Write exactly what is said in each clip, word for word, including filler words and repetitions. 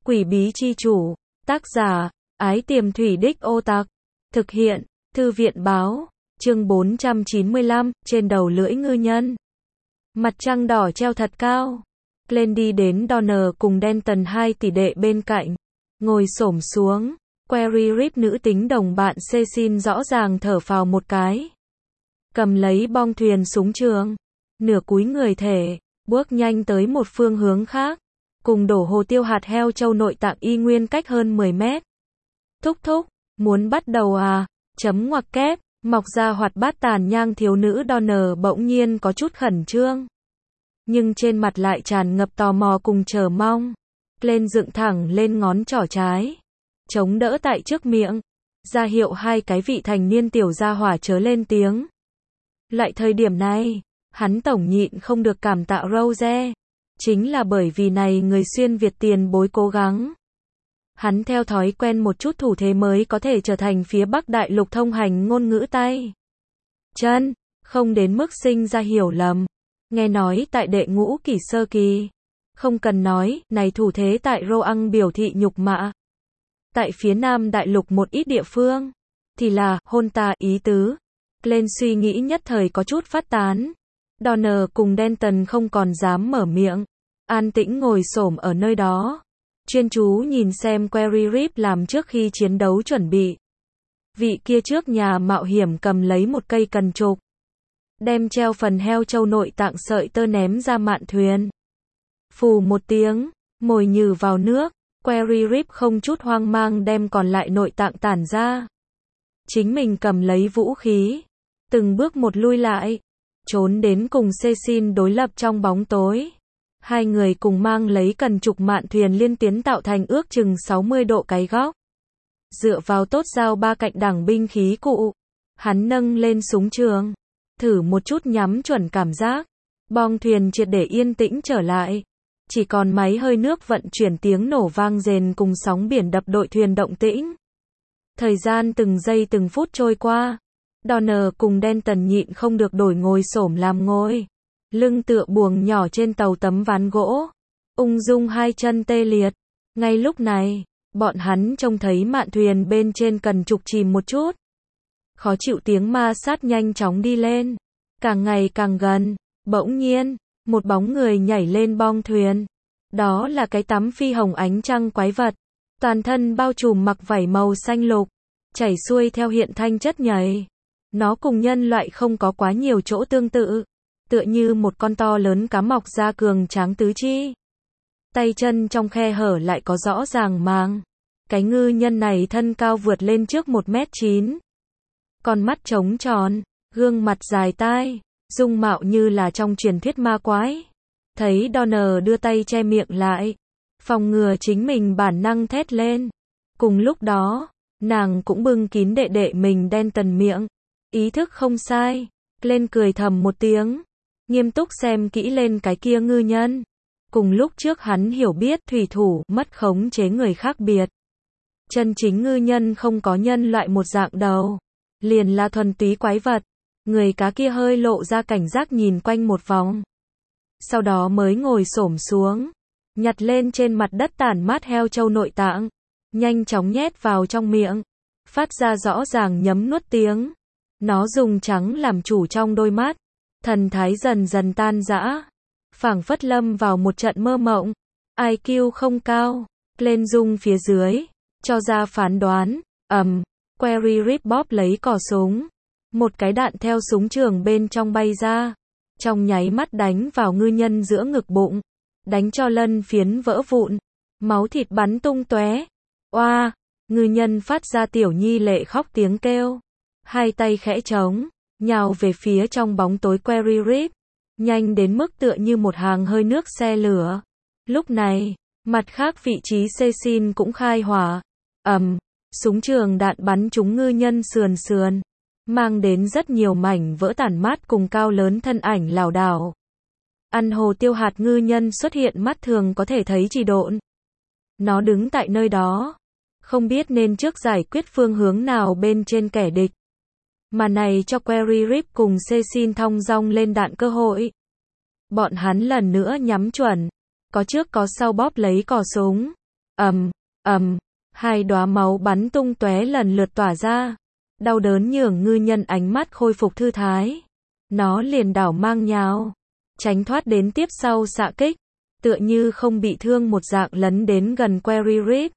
Quỷ bí chi chủ, tác giả, Ái Tiềm Thủy Đích Ô Tặc, thực hiện, Thư viện báo, chương bốn trăm chín mươi lăm, trên đầu lưỡi ngư nhân. Mặt trăng đỏ treo thật cao. Glenn đi đến Donner cùng Denton hai tỷ đệ bên cạnh, ngồi xổm xuống. Query Rip nữ tính đồng bạn Cecil rõ ràng thở phào một cái. Cầm lấy bong thuyền súng trường, nửa cúi người thể, bước nhanh tới một phương hướng khác, cùng đổ hồ tiêu hạt heo châu nội tạng y nguyên cách hơn mười mét. Thúc thúc, muốn bắt đầu à? Chấm ngoặc kép, mọc ra hoạt bát tàn nhang thiếu nữ Donner bỗng nhiên có chút khẩn trương. Nhưng trên mặt lại tràn ngập tò mò cùng chờ mong. Lên dựng thẳng lên ngón trỏ trái, chống đỡ tại trước miệng, ra hiệu hai cái vị thành niên tiểu gia hỏa chớ lên tiếng. Loại thời điểm này, hắn tổng nhịn không được cảm tạ Rose. Chính là bởi vì này người xuyên Việt tiền bối cố gắng. Hắn theo thói quen một chút thủ thế mới có thể trở thành phía Bắc Đại Lục thông hành ngôn ngữ tay chân, không đến mức sinh ra hiểu lầm. Nghe nói tại đệ ngũ kỷ sơ kỳ, không cần nói, này thủ thế tại Roang biểu thị nhục mạ. Tại phía Nam Đại Lục một ít địa phương, thì là, hôn ta, ý tứ. Lên suy nghĩ nhất thời có chút phát tán. Donner cùng Denton không còn dám mở miệng, an tĩnh ngồi xổm ở nơi đó, chuyên chú nhìn xem Query Rip làm trước khi chiến đấu chuẩn bị. Vị kia trước nhà mạo hiểm cầm lấy một cây cần trục, đem treo phần heo châu nội tạng sợi tơ ném ra mạn thuyền. Phù một tiếng, mồi nhừ vào nước, Query Rip không chút hoang mang đem còn lại nội tạng tản ra. Chính mình cầm lấy vũ khí, từng bước một lui lại, trốn đến cùng Cecil đối lập trong bóng tối. Hai người cùng mang lấy cần trục mạn thuyền liên tiến tạo thành ước chừng sáu mươi độ cái góc. Dựa vào tốt dao ba cạnh đẳng binh khí cụ, hắn nâng lên súng trường, thử một chút nhắm chuẩn cảm giác. Bong thuyền triệt để yên tĩnh trở lại. Chỉ còn máy hơi nước vận chuyển tiếng nổ vang rền cùng sóng biển đập đội thuyền động tĩnh. Thời gian từng giây từng phút trôi qua. Donner cùng Denton nhịn không được đổi ngồi xổm làm ngồi. Lưng tựa buồng nhỏ trên tàu tấm ván gỗ. Ung dung hai chân tê liệt. Ngay lúc này, bọn hắn trông thấy mạn thuyền bên trên cần trục chìm một chút. Khó chịu tiếng ma sát nhanh chóng đi lên. Càng ngày càng gần. Bỗng nhiên, một bóng người nhảy lên bong thuyền. Đó là cái tắm phi hồng ánh trăng quái vật. Toàn thân bao trùm mặc vảy màu xanh lục, chảy xuôi theo hiện thanh chất nhảy. Nó cùng nhân loại không có quá nhiều chỗ tương tự, tựa như một con to lớn cá mọc da cường tráng tứ chi. Tay chân trong khe hở lại có rõ ràng màng. Cái ngư nhân này thân cao vượt lên trước một mét chín. Con mắt trống tròn, gương mặt dài tai, dung mạo như là trong truyền thuyết ma quái. Thấy Donner đưa tay che miệng lại, phòng ngừa chính mình bản năng thét lên. Cùng lúc đó, nàng cũng bưng kín đệ đệ mình Denton miệng. Ý thức không sai, lên cười thầm một tiếng, nghiêm túc xem kỹ lên cái kia ngư nhân. Cùng lúc trước hắn hiểu biết thủy thủ mất khống chế người khác biệt. Chân chính ngư nhân không có nhân loại một dạng đầu, liền là thuần túy quái vật. Người cá kia hơi lộ ra cảnh giác nhìn quanh một vòng, sau đó mới ngồi xổm xuống, nhặt lên trên mặt đất tản mát heo châu nội tạng, nhanh chóng nhét vào trong miệng, phát ra rõ ràng nhấm nuốt tiếng. Nó dùng trắng làm chủ trong đôi mắt, thần thái dần dần tan rã, phảng phất lâm vào một trận mơ mộng. i kiu không cao, lên dung phía dưới, cho ra phán đoán. Ầm, Query Rip bóp lấy cò súng, một cái đạn theo súng trường bên trong bay ra, trong nháy mắt đánh vào ngư nhân giữa ngực bụng, đánh cho lân phiến vỡ vụn, máu thịt bắn tung tóe. Oa, ngư nhân phát ra tiểu nhi lệ khóc tiếng kêu, hai tay khẽ trống, nhào về phía trong bóng tối Query Rip, nhanh đến mức tựa như một hàng hơi nước xe lửa. Lúc này, mặt khác vị trí Cecil cũng khai hỏa. Ầm, súng trường đạn bắn trúng ngư nhân sườn sườn, mang đến rất nhiều mảnh vỡ tản mát cùng cao lớn thân ảnh lảo đảo. Ăn hồ tiêu hạt ngư nhân xuất hiện mắt thường có thể thấy trì độn. Nó đứng tại nơi đó, không biết nên trước giải quyết phương hướng nào bên trên kẻ địch. Mà này cho Query Rip cùng Cecil thong dong lên đạn cơ hội. Bọn hắn lần nữa nhắm chuẩn, có trước có sau bóp lấy cò súng. ầm, ầm, hai đóa máu bắn tung tóe lần lượt tỏa ra. Đau đớn nhường ngư nhân ánh mắt khôi phục thư thái. Nó liền đảo mang nhào, tránh thoát đến tiếp sau xạ kích, tựa như không bị thương một dạng lấn đến gần Query Rip.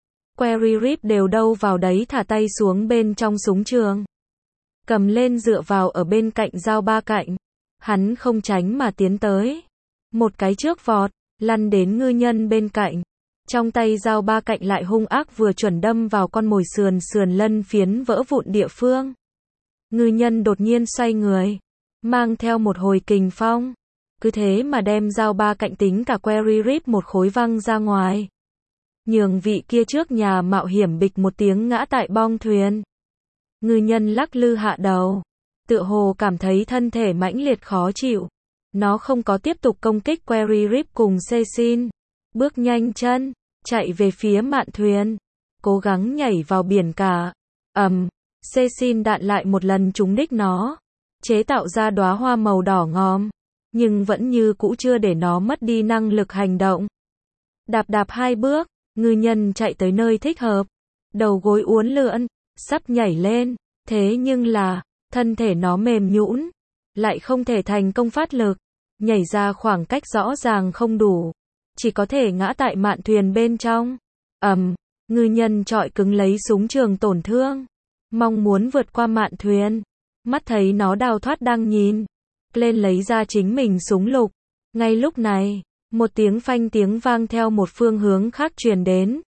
Query Rip đều đâu vào đấy thả tay xuống bên trong súng trường, cầm lên dựa vào ở bên cạnh dao ba cạnh. Hắn không tránh mà tiến tới, một cái trước vọt, lăn đến ngư nhân bên cạnh. Trong tay dao ba cạnh lại hung ác vừa chuẩn đâm vào con mồi sườn sườn lân phiến vỡ vụn địa phương. Ngư nhân đột nhiên xoay người, mang theo một hồi kình phong, cứ thế mà đem dao ba cạnh tính cả Query Rip một khối văng ra ngoài, nhường vị kia trước nhà mạo hiểm bịch một tiếng ngã tại bong thuyền. Ngư nhân lắc lư hạ đầu, tựa hồ cảm thấy thân thể mãnh liệt khó chịu. Nó không có tiếp tục công kích Query Rip cùng Cecil, bước nhanh chân, chạy về phía mạn thuyền, cố gắng nhảy vào biển cả. Ầm, Cecil đạn lại một lần trúng đích nó, chế tạo ra đóa hoa màu đỏ ngòm, nhưng vẫn như cũ chưa để nó mất đi năng lực hành động. Đạp đạp hai bước, ngư nhân chạy tới nơi thích hợp, đầu gối uốn lượn, sắp nhảy lên, thế nhưng là, thân thể nó mềm nhũn, lại không thể thành công phát lực, nhảy ra khoảng cách rõ ràng không đủ, chỉ có thể ngã tại mạn thuyền bên trong. Ầm, ngư nhân trọi cứng lấy súng trường tổn thương, mong muốn vượt qua mạn thuyền. Mắt thấy nó đào thoát đang nhìn, lên lấy ra chính mình súng lục. Ngay lúc này, một tiếng phanh tiếng vang theo một phương hướng khác truyền đến.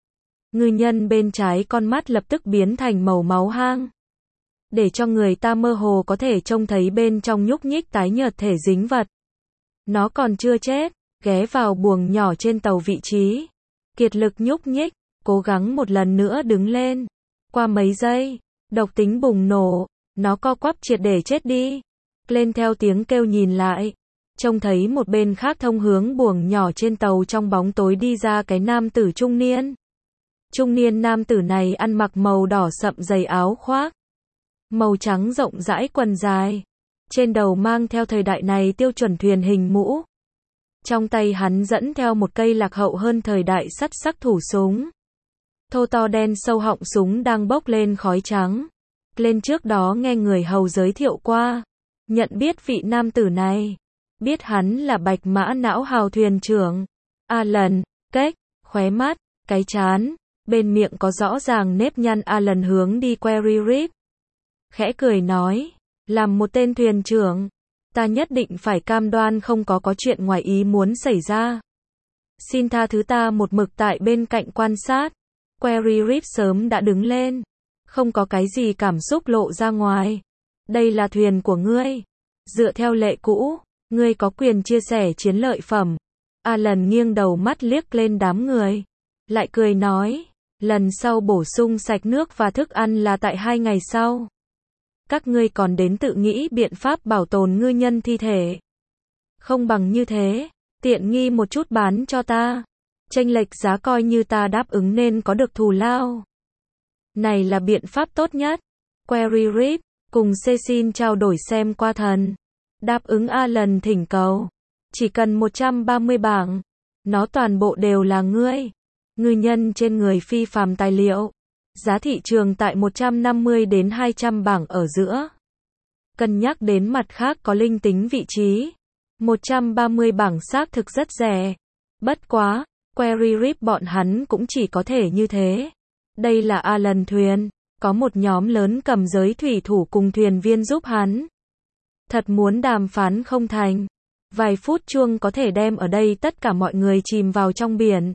Ngư nhân bên trái con mắt lập tức biến thành màu máu hang, để cho người ta mơ hồ có thể trông thấy bên trong nhúc nhích tái nhợt thể dính vật. Nó còn chưa chết, ghé vào buồng nhỏ trên tàu vị trí, kiệt lực nhúc nhích, cố gắng một lần nữa đứng lên. Qua mấy giây, độc tính bùng nổ, nó co quắp triệt để chết đi. Lên theo tiếng kêu nhìn lại, trông thấy một bên khác thông hướng buồng nhỏ trên tàu trong bóng tối đi ra cái nam tử trung niên. Trung niên nam tử này ăn mặc màu đỏ sậm dày áo khoác, màu trắng rộng rãi quần dài, trên đầu mang theo thời đại này tiêu chuẩn thuyền hình mũ. Trong tay hắn dẫn theo một cây lạc hậu hơn thời đại sắt sắc thủ súng. Thô to đen sâu họng súng đang bốc lên khói trắng. Lên trước đó nghe người hầu giới thiệu qua, nhận biết vị nam tử này, biết hắn là bạch mã não hào thuyền trưởng Alan, cách, khóe mắt, cái trán, bên miệng có rõ ràng nếp nhăn. Alan hướng đi Query Rip, khẽ cười nói, làm một tên thuyền trưởng, ta nhất định phải cam đoan không có có chuyện ngoài ý muốn xảy ra. Xin tha thứ ta một mực tại bên cạnh quan sát. Query Rip sớm đã đứng lên, không có cái gì cảm xúc lộ ra ngoài. Đây là thuyền của ngươi. Dựa theo lệ cũ, ngươi có quyền chia sẻ chiến lợi phẩm. Alan nghiêng đầu mắt liếc lên đám người, lại cười nói, lần sau bổ sung sạch nước và thức ăn là tại hai ngày sau. Các ngươi còn đến tự nghĩ biện pháp bảo tồn ngư nhân thi thể. Không bằng như thế, tiện nghi một chút bán cho ta. Chênh lệch giá coi như ta đáp ứng nên có được thù lao. Này là biện pháp tốt nhất. Query Rip cùng Cecil trao đổi xem qua thần. Đáp ứng Alan thỉnh cầu. Chỉ cần một trăm ba mươi bảng. Nó toàn bộ đều là ngươi. Ngư nhân trên người phi phàm tài liệu. Giá thị trường tại một trăm năm mươi đến hai trăm bảng ở giữa. Cân nhắc đến mặt khác có linh tính vị trí. một trăm ba mươi bảng xác thực rất rẻ. Bất quá, Query Rip bọn hắn cũng chỉ có thể như thế. Đây là Alan thuyền, có một nhóm lớn cầm giới thủy thủ cùng thuyền viên giúp hắn. Thật muốn đàm phán không thành, vài phút chuông có thể đem ở đây tất cả mọi người chìm vào trong biển.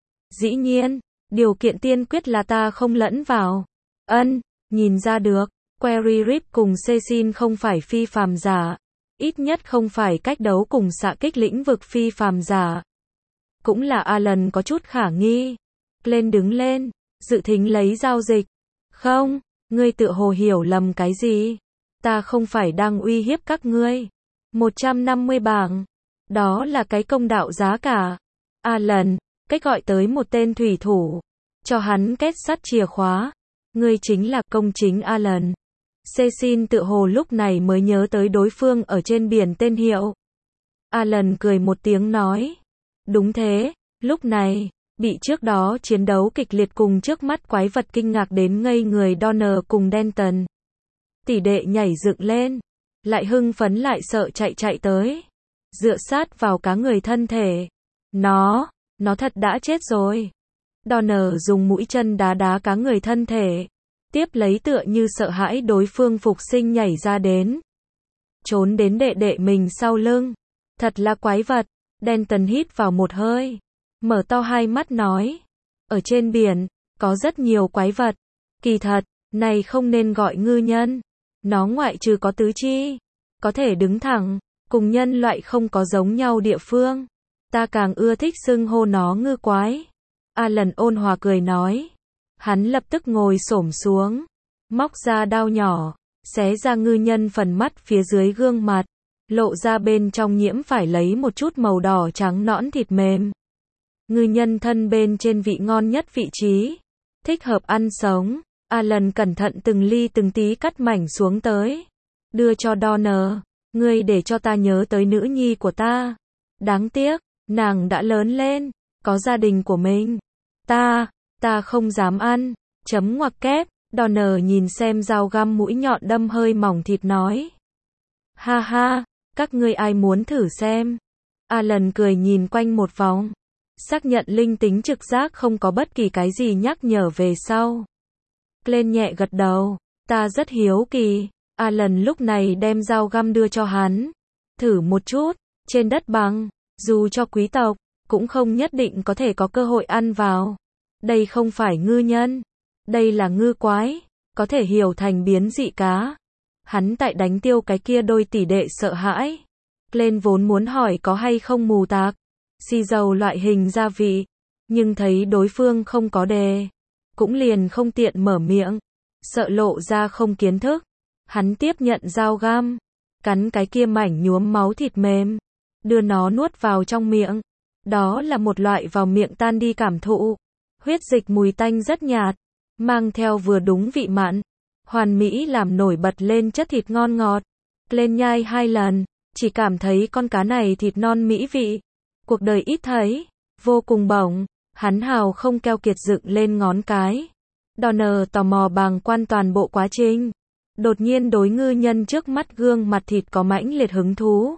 Dĩ nhiên, điều kiện tiên quyết là ta không lẫn vào. Ân, nhìn ra được, Query Rip cùng Cecil không phải phi phàm giả, ít nhất không phải cách đấu cùng xạ kích lĩnh vực phi phàm giả. Cũng là Alan có chút khả nghi. Lên đứng lên, dự thính lấy giao dịch. Không, ngươi tự hồ hiểu lầm cái gì. Ta không phải đang uy hiếp các ngươi. một trăm năm mươi bảng. Đó là cái công đạo giá cả. Alan, cách gọi tới một tên thủy thủ. Cho hắn kết sắt chìa khóa. Ngươi chính là công chính Alan. Cecil tự hồ lúc này mới nhớ tới đối phương ở trên biển tên hiệu. Alan cười một tiếng nói. Đúng thế, lúc này, Bị trước đó chiến đấu kịch liệt cùng trước mắt quái vật kinh ngạc đến ngây người Donner cùng Denton. Tỷ đệ nhảy dựng lên, lại hưng phấn lại sợ chạy chạy tới, dựa sát vào cá người thân thể. Nó, nó thật đã chết rồi. Donner dùng mũi chân đá đá cá người thân thể, tiếp lấy tựa như sợ hãi đối phương phục sinh nhảy ra đến, trốn đến đệ đệ mình sau lưng. Thật là quái vật. Denton hít vào một hơi, mở to hai mắt nói, ở trên biển, có rất nhiều quái vật. Kỳ thật, này không nên gọi ngư nhân. Nó ngoại trừ có tứ chi, có thể đứng thẳng, cùng nhân loại không có giống nhau địa phương. Ta càng ưa thích xưng hô nó ngư quái. Alan ôn hòa cười nói. Hắn lập tức ngồi xổm xuống, móc ra đao nhỏ, xé ra ngư nhân phần mắt phía dưới gương mặt, lộ ra bên trong nhiễm phải lấy một chút màu đỏ trắng nõn thịt mềm. Ngư nhân thân bên trên vị ngon nhất vị trí, thích hợp ăn sống. Alan cẩn thận từng ly từng tí cắt mảnh xuống tới, đưa cho Donner. Ngươi để cho ta nhớ tới nữ nhi của ta. Đáng tiếc, nàng đã lớn lên, có gia đình của mình. Ta, ta không dám ăn. Chấm ngoặc kép. Donner nhìn xem dao găm mũi nhọn đâm hơi mỏng thịt nói. Ha ha, các ngươi ai muốn thử xem? Alan cười nhìn quanh một vòng, xác nhận linh tính trực giác không có bất kỳ cái gì nhắc nhở về sau. Glenn nhẹ gật đầu, ta rất hiếu kỳ. Alan lúc này đem dao găm đưa cho hắn. Thử một chút, trên đất bằng, dù cho quý tộc, cũng không nhất định có thể có cơ hội ăn vào. Đây không phải ngư nhân, đây là ngư quái, có thể hiểu thành biến dị cá. Hắn tại đánh tiêu cái kia đôi tỷ đệ sợ hãi. Glenn vốn muốn hỏi có hay không mù tạc, xì dầu loại hình gia vị, nhưng thấy đối phương không có đề, cũng liền không tiện mở miệng, sợ lộ ra không kiến thức. Hắn tiếp nhận dao găm, cắn cái kia mảnh nhuốm máu thịt mềm, đưa nó nuốt vào trong miệng. Đó là một loại vào miệng tan đi cảm thụ. Huyết dịch mùi tanh rất nhạt, mang theo vừa đúng vị mặn, hoàn mỹ làm nổi bật lên chất thịt ngon ngọt. Glenn nhai hai lần, chỉ cảm thấy con cá này thịt non mỹ vị, cuộc đời ít thấy, vô cùng bổng. Hắn hào không keo kiệt dựng lên ngón cái. Donner tò mò bàng quan toàn bộ quá trình, đột nhiên đối ngư nhân trước mắt gương mặt thịt có mãnh liệt hứng thú.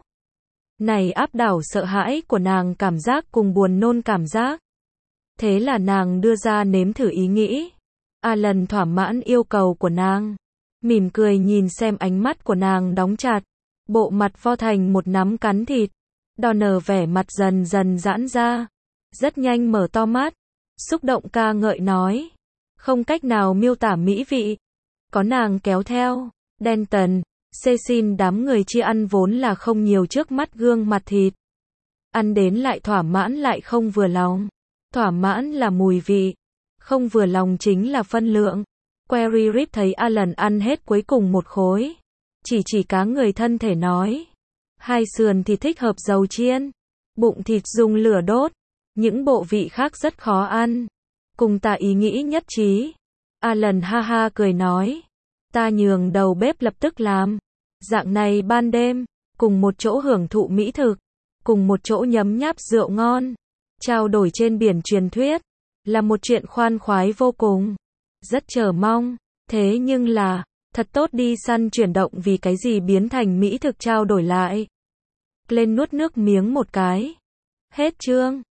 Này áp đảo sợ hãi của nàng cảm giác cùng buồn nôn cảm giác. Thế là nàng đưa ra nếm thử ý nghĩ. Alan thỏa mãn yêu cầu của nàng, mỉm cười nhìn xem ánh mắt của nàng đóng chặt, bộ mặt vo thành một nắm cắn thịt. Donner vẻ mặt dần dần giãn ra, rất nhanh mở to mắt, xúc động ca ngợi nói, không cách nào miêu tả mỹ vị. Có nàng kéo theo, Denton, Cecil đám người chia ăn vốn là không nhiều trước mắt gương mặt thịt. Ăn đến lại thỏa mãn lại không vừa lòng. Thỏa mãn là mùi vị, không vừa lòng chính là phân lượng. Query Rip thấy Alan ăn hết cuối cùng một khối, chỉ chỉ cá người thân thể nói, hai sườn thì thích hợp dầu chiên, bụng thịt dùng lửa đốt, những bộ vị khác rất khó ăn. Cùng ta ý nghĩ nhất trí. Alan ha ha cười nói, ta nhường đầu bếp lập tức làm. Dạng này ban đêm, cùng một chỗ hưởng thụ mỹ thực, cùng một chỗ nhấm nháp rượu ngon, trao đổi trên biển truyền thuyết, là một chuyện khoan khoái vô cùng. Rất chờ mong, thế nhưng là, thật tốt đi săn chuyển động vì cái gì biến thành mỹ thực trao đổi lại. Glenn nuốt nước miếng một cái. Hết chương.